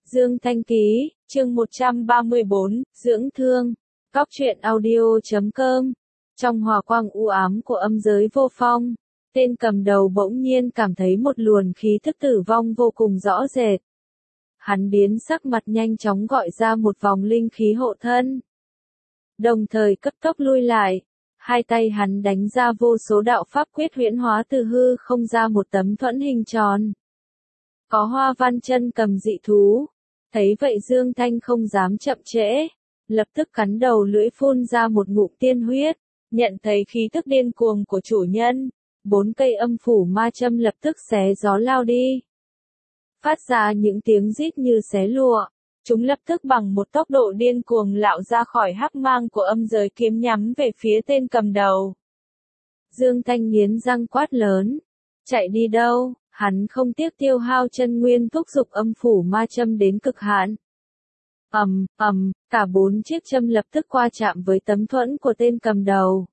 Dương Thanh Ký, chương 134, Dưỡng Thương, Cóc truyện audio.com. Trong hòa quang u ám của âm giới vô phong, tên cầm đầu bỗng nhiên cảm thấy một luồng khí thức tử vong vô cùng rõ rệt. Hắn biến sắc mặt nhanh chóng gọi ra một vòng linh khí hộ thân. Đồng thời cấp tốc lui lại, hai tay hắn đánh ra vô số đạo pháp quyết huyễn hóa từ hư không ra một tấm thuẫn hình tròn. Có hoa văn chân cầm dị thú. Thấy vậy Dương Thanh không dám chậm trễ, lập tức cắn đầu lưỡi phun ra một ngụm tiên huyết, nhận thấy khí tức điên cuồng của chủ nhân, 4 cây âm phủ ma châm lập tức xé gió lao đi. Phát ra những tiếng rít như xé lụa, chúng lập tức bằng một tốc độ điên cuồng lạo ra khỏi hắc mang của âm giới kiếm nhắm về phía tên cầm đầu. Dương Thanh nghiến răng quát lớn, chạy đi đâu? Hắn không tiếc tiêu hao chân nguyên thúc giục âm phủ ma châm đến cực hạn. Cả 4 chiếc châm lập tức qua chạm với tấm thuẫn của tên cầm đầu.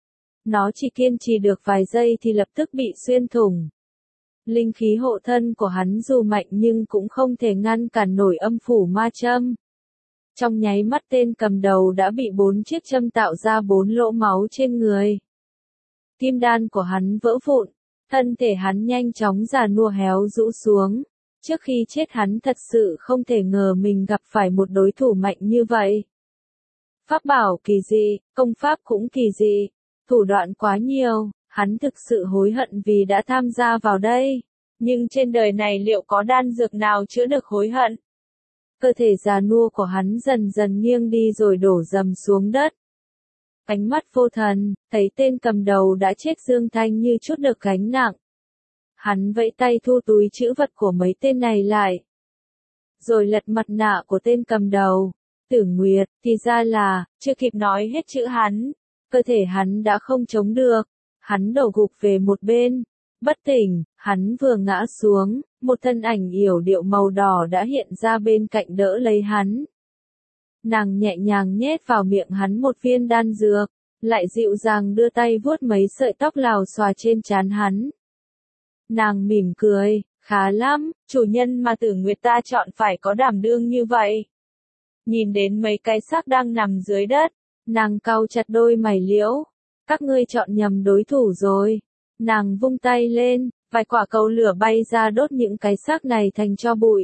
Nó chỉ kiên trì được vài giây thì lập tức bị xuyên thủng. Linh khí hộ thân của hắn dù mạnh nhưng cũng không thể ngăn cản nổi âm phủ ma châm. Trong nháy mắt tên cầm đầu đã bị 4 chiếc châm tạo ra 4 lỗ máu trên người. Kim đan của hắn vỡ vụn. Thân thể hắn nhanh chóng già nua héo rũ xuống. Trước khi chết hắn thật sự không thể ngờ mình gặp phải một đối thủ mạnh như vậy. Pháp bảo kỳ dị, công pháp cũng kỳ dị, thủ đoạn quá nhiều, hắn thực sự hối hận vì đã tham gia vào đây. Nhưng trên đời này liệu có đan dược nào chữa được hối hận? Cơ thể già nua của hắn dần dần nghiêng đi rồi đổ dầm xuống đất. Ánh mắt vô thần, thấy tên cầm đầu đã chết Dương Thanh như chút được gánh nặng. Hắn vẫy tay thu túi trữ vật của mấy tên này lại. Rồi lật mặt nạ của tên cầm đầu. Tử Nguyệt, thì ra là, chưa kịp nói hết chữ hắn. Cơ thể hắn đã không chống được. Hắn đổ gục về một bên. Bất tỉnh, hắn vừa ngã xuống, một thân ảnh yểu điệu màu đỏ đã hiện ra bên cạnh đỡ lấy hắn. Nàng nhẹ nhàng nhét vào miệng hắn một viên đan dược, lại dịu dàng đưa tay vuốt mấy sợi tóc lào xòa trên trán hắn. Nàng mỉm cười, khá lắm, chủ nhân mà Tử Nguyệt ta chọn phải có đảm đương như vậy. Nhìn đến mấy cái xác đang nằm dưới đất, nàng cau chặt đôi mày liễu. Các ngươi chọn nhầm đối thủ rồi. Nàng vung tay lên, vài quả cầu lửa bay ra đốt những cái xác này thành tro bụi.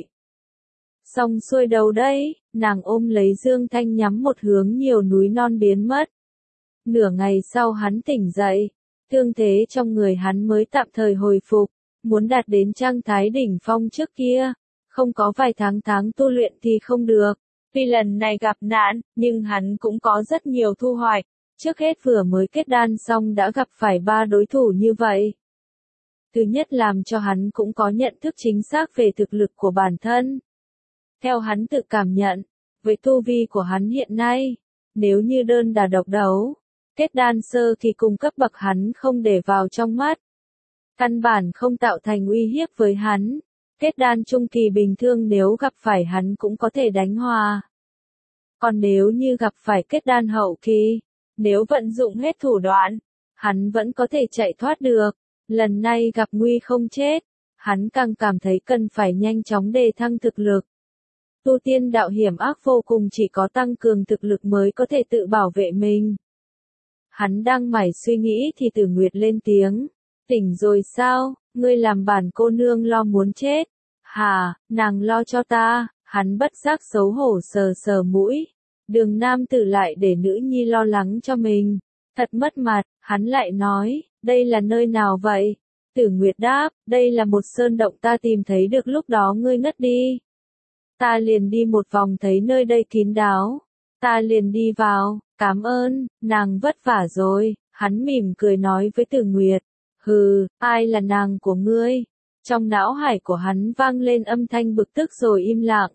Xong xuôi đầu đây, nàng ôm lấy Dương Thanh nhắm một hướng nhiều núi non biến mất. Nửa ngày sau hắn tỉnh dậy, thương thế trong người hắn mới tạm thời hồi phục, muốn đạt đến trạng thái đỉnh phong trước kia, không có vài tháng tu luyện thì không được. Tuy lần này gặp nạn, nhưng hắn cũng có rất nhiều thu hoạch, trước hết vừa mới kết đan xong đã gặp phải 3 đối thủ như vậy. Thứ nhất làm cho hắn cũng có nhận thức chính xác về thực lực của bản thân. Theo hắn tự cảm nhận, với tu vi của hắn hiện nay, nếu như đơn đả độc đấu, kết đan sơ thì cùng cấp bậc hắn không để vào trong mắt. Căn bản không tạo thành uy hiếp với hắn, kết đan trung kỳ bình thường nếu gặp phải hắn cũng có thể đánh hòa. Còn nếu như gặp phải kết đan hậu kỳ, nếu vận dụng hết thủ đoạn, hắn vẫn có thể chạy thoát được. Lần này gặp nguy không chết, hắn càng cảm thấy cần phải nhanh chóng đề thăng thực lực. Tu tiên đạo hiểm ác vô cùng, chỉ có tăng cường thực lực mới có thể tự bảo vệ mình. Hắn đang mải suy nghĩ thì Tử Nguyệt lên tiếng. Tỉnh rồi sao, ngươi làm bản cô nương lo muốn chết. Hả, nàng lo cho ta, hắn bất giác xấu hổ sờ sờ mũi. Đường nam tử lại để nữ nhi lo lắng cho mình. Thật mất mặt, hắn lại nói, đây là nơi nào vậy? Tử Nguyệt đáp, đây là một sơn động ta tìm thấy được lúc đó ngươi ngất đi. Ta liền đi một vòng thấy nơi đây kín đáo. Ta liền đi vào, cảm ơn, nàng vất vả rồi. Hắn mỉm cười nói với Tử Nguyệt. Hừ, ai là nàng của ngươi? Trong não hải của hắn vang lên âm thanh bực tức rồi im lặng.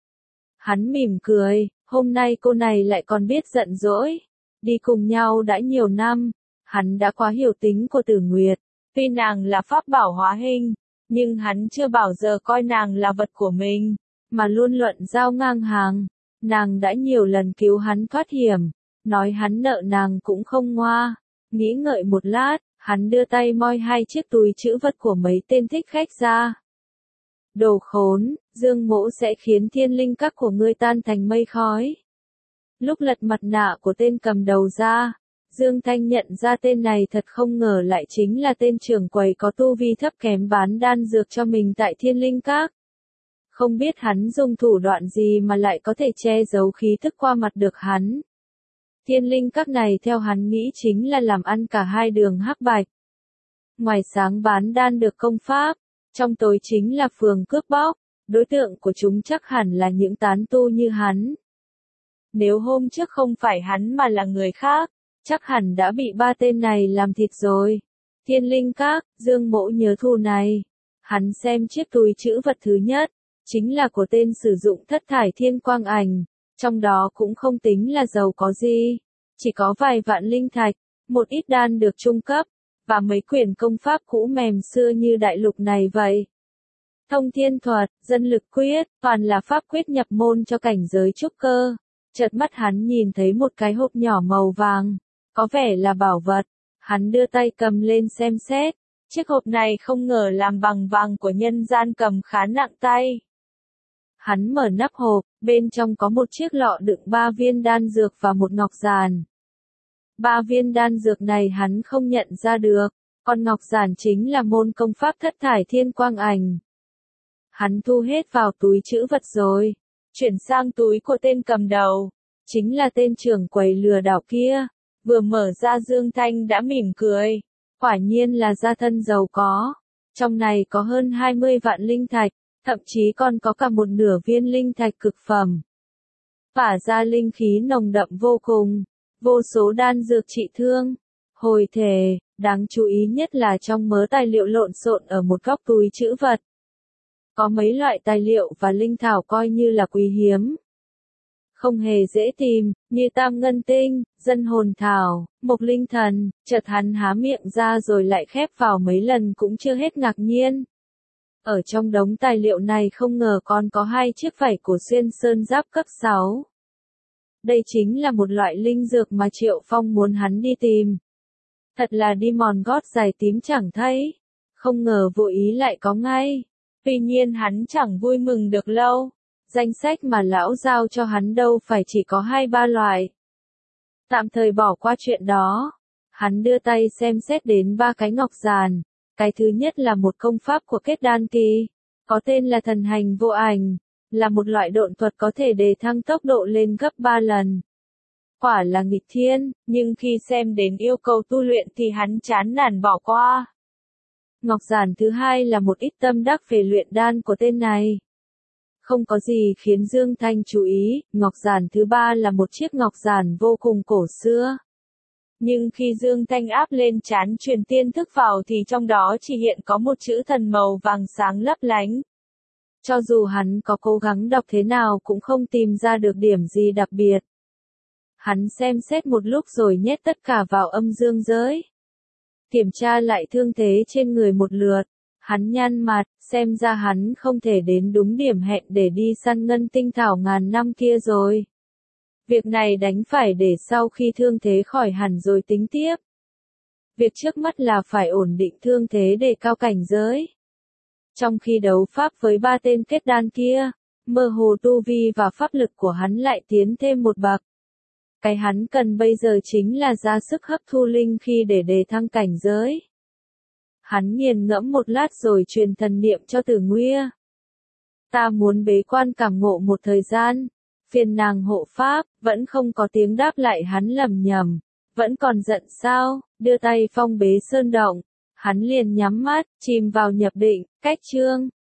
Hắn mỉm cười, hôm nay cô này lại còn biết giận dỗi. Đi cùng nhau đã nhiều năm, hắn đã quá hiểu tính của Tử Nguyệt. Tuy nàng là pháp bảo hóa hình, nhưng hắn chưa bao giờ coi nàng là vật của mình, mà luôn luận giao ngang hàng. Nàng đã nhiều lần cứu hắn thoát hiểm, nói hắn nợ nàng cũng không ngoa. Nghĩ ngợi một lát, hắn đưa tay moi 2 chiếc túi trữ vật của mấy tên thích khách ra. Đồ khốn, Dương Mỗ sẽ khiến thiên linh các của ngươi tan thành mây khói. Lúc lật mặt nạ của tên cầm đầu ra, Dương Thanh nhận ra tên này thật không ngờ lại chính là tên trưởng quầy có tu vi thấp kém bán đan dược cho mình tại thiên linh các. Không biết hắn dùng thủ đoạn gì mà lại có thể che giấu khí thức qua mặt được hắn. Thiên linh các này theo hắn nghĩ chính là làm ăn cả hai đường hắc bạch. Ngoài sáng bán đan được công pháp, trong tối chính là phường cướp bóc, đối tượng của chúng chắc hẳn là những tán tu như hắn. Nếu hôm trước không phải hắn mà là người khác, chắc hẳn đã bị ba tên này làm thịt rồi. Thiên linh các, Dương Mỗ nhớ thù này. Hắn xem chiếc túi trữ vật thứ nhất, chính là của tên sử dụng thất thải thiên quang ảnh, trong đó cũng không tính là giàu có gì, chỉ có vài vạn linh thạch, một ít đan được trung cấp, và mấy quyển công pháp cũ mềm xưa như đại lục này vậy. Thông thiên thuật, dân lực quyết, toàn là pháp quyết nhập môn cho cảnh giới trúc cơ. Chợt mắt hắn nhìn thấy một cái hộp nhỏ màu vàng, có vẻ là bảo vật, hắn đưa tay cầm lên xem xét, chiếc hộp này không ngờ làm bằng vàng của nhân gian cầm khá nặng tay. Hắn mở nắp hộp, bên trong có một chiếc lọ đựng 3 viên đan dược và một ngọc giản. 3 viên đan dược này hắn không nhận ra được, còn ngọc giản chính là môn công pháp thất thải thiên quang ảnh. Hắn thu hết vào túi trữ vật rồi, chuyển sang túi của tên cầm đầu, chính là tên trưởng quầy lừa đảo kia, vừa mở ra Dương Thanh đã mỉm cười, quả nhiên là gia thân giàu có, trong này có hơn 20 vạn linh thạch, thậm chí còn có cả một nửa viên linh thạch cực phẩm. Tỏa ra linh khí nồng đậm vô cùng, vô số đan dược trị thương, hồi thể, đáng chú ý nhất là trong mớ tài liệu lộn xộn ở một góc túi trữ vật. Có mấy loại tài liệu và linh thảo coi như là quý hiếm. Không hề dễ tìm, như tam ngân tinh, dân hồn thảo, mộc linh thần, chợt hắn há miệng ra rồi lại khép vào mấy lần cũng chưa hết ngạc nhiên. Ở trong đống tài liệu này không ngờ còn có 2 chiếc vảy của xuyên sơn giáp cấp 6. Đây chính là một loại linh dược mà Triệu Phong muốn hắn đi tìm. Thật là đi mòn gót giày tím chẳng thấy, không ngờ vô ý lại có ngay. Tuy nhiên hắn chẳng vui mừng được lâu, danh sách mà lão giao cho hắn đâu phải chỉ có 2-3 loại. Tạm thời bỏ qua chuyện đó, hắn đưa tay xem xét đến 3 cái ngọc giản. Cái thứ nhất là một công pháp của kết đan kỳ, có tên là thần hành vô ảnh, là một loại độn thuật có thể đề thăng tốc độ lên gấp 3 lần. Quả là nghịch thiên, nhưng khi xem đến yêu cầu tu luyện thì hắn chán nản bỏ qua. Ngọc giản thứ hai là một ít tâm đắc về luyện đan của tên này. Không có gì khiến Dương Thanh chú ý, ngọc giản thứ ba là một chiếc ngọc giản vô cùng cổ xưa. Nhưng khi Dương Thanh áp lên trán truyền tiên thức vào thì trong đó chỉ hiện có một chữ thần màu vàng sáng lấp lánh. Cho dù hắn có cố gắng đọc thế nào cũng không tìm ra được điểm gì đặc biệt. Hắn xem xét một lúc rồi nhét tất cả vào âm dương giới. Kiểm tra lại thương thế trên người một lượt, hắn nhăn mặt, xem ra hắn không thể đến đúng điểm hẹn để đi săn ngân tinh thảo ngàn năm kia rồi. Việc này đành phải để sau khi thương thế khỏi hẳn rồi tính tiếp. Việc trước mắt là phải ổn định thương thế để cao cảnh giới. Trong khi đấu pháp với 3 tên kết đan kia, mơ hồ tu vi và pháp lực của hắn lại tiến thêm một bậc. Cái hắn cần bây giờ chính là ra sức hấp thu linh khi để đề thăng cảnh giới. Hắn nghiền ngẫm một lát rồi truyền thần niệm cho Tử Nguya. Ta muốn bế quan cảm ngộ một thời gian. Phiền nàng hộ pháp, vẫn không có tiếng đáp lại, hắn lẩm nhẩm, vẫn còn giận sao, đưa tay phong bế sơn động, hắn liền nhắm mắt, chìm vào nhập định, cách chương.